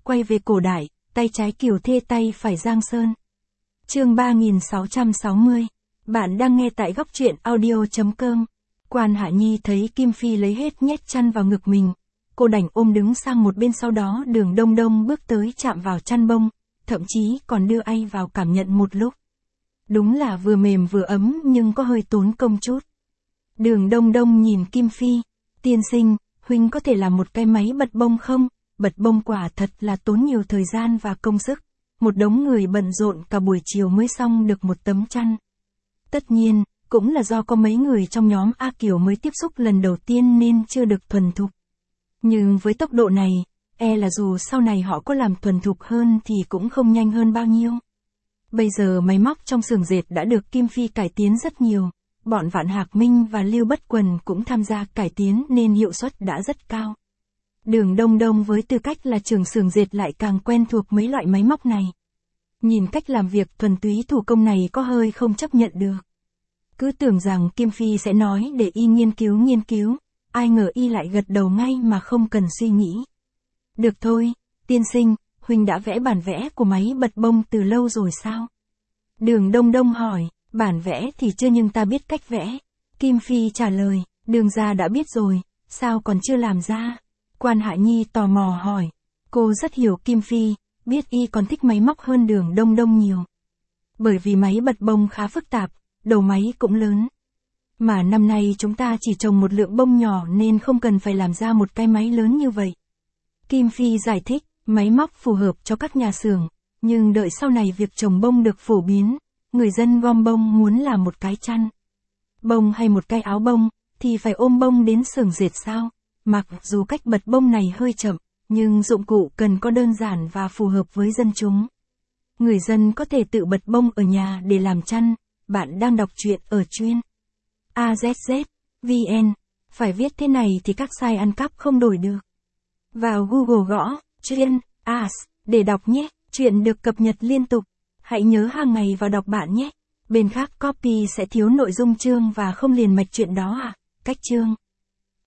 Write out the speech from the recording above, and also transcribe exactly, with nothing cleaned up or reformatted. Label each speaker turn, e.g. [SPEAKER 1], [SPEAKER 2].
[SPEAKER 1] quay về cổ đại, tay trái Kiều Thê tay phải Giang Sơn. Chương ba nghìn sáu trăm sáu mươi. Bạn đang nghe tại góc truyện audio chấm com. Quan Hạ Nhi thấy Kim Phi lấy hết nhét chăn vào ngực mình. Cô đành ôm đứng sang một bên, sau đó Đường Đông Đông bước tới chạm vào chăn bông, thậm chí còn đưa tay vào cảm nhận một lúc. Đúng là vừa mềm vừa ấm nhưng có hơi tốn công chút. Đường Đông Đông nhìn Kim Phi. Tiên sinh, huynh có thể làm một cái máy bật bông không? Bật bông quả thật là tốn nhiều thời gian và công sức. Một đống người bận rộn cả buổi chiều mới xong được một tấm chăn. Tất nhiên, cũng là do có mấy người trong nhóm A Kiều mới tiếp xúc lần đầu tiên nên chưa được thuần thục. Nhưng với tốc độ này, e là dù sau này họ có làm thuần thục hơn thì cũng không nhanh hơn bao nhiêu. Bây giờ máy móc trong xưởng dệt đã được Kim Phi cải tiến rất nhiều. Bọn Vạn Hạc Minh và Lưu Bất Quần cũng tham gia cải tiến nên hiệu suất đã rất cao. Đường Đông Đông với tư cách là trưởng xưởng dệt lại càng quen thuộc mấy loại máy móc này. Nhìn cách làm việc thuần túy thủ công này có hơi không chấp nhận được. Cứ tưởng rằng Kim Phi sẽ nói để y nghiên cứu nghiên cứu, ai ngờ y lại gật đầu ngay mà không cần suy nghĩ. Được thôi, tiên sinh, huynh đã vẽ bản vẽ của máy bật bông từ lâu rồi sao? Đường Đông Đông hỏi. Bản vẽ thì chưa nhưng ta biết cách vẽ. Kim Phi trả lời, Đường gia đã biết rồi, sao còn chưa làm ra? Quan Hạ Nhi tò mò hỏi. Cô rất hiểu Kim Phi, biết y còn thích máy móc hơn Đường Đông Đông nhiều. Bởi vì máy bật bông khá phức tạp, đầu máy cũng lớn. Mà năm nay chúng ta chỉ trồng một lượng bông nhỏ nên không cần phải làm ra một cái máy lớn như vậy. Kim Phi giải thích, máy móc phù hợp cho các nhà xưởng, nhưng đợi sau này việc trồng bông được phổ biến, người dân gom bông muốn làm một cái chăn bông hay một cái áo bông, thì phải ôm bông đến xưởng dệt sao? Mặc dù cách bật bông này hơi chậm, nhưng dụng cụ cần có đơn giản và phù hợp với dân chúng. Người dân có thể tự bật bông ở nhà để làm chăn. Bạn đang đọc truyện ở chuyên a zét zét vê en. Phải viết thế này thì các site ăn cắp không đổi được. Vào Google gõ chuyên as để đọc nhé. Truyện được cập nhật liên tục. Hãy nhớ hàng ngày vào đọc bạn nhé. Bên khác copy sẽ thiếu nội dung chương và không liền mạch chuyện đó à? Cách chương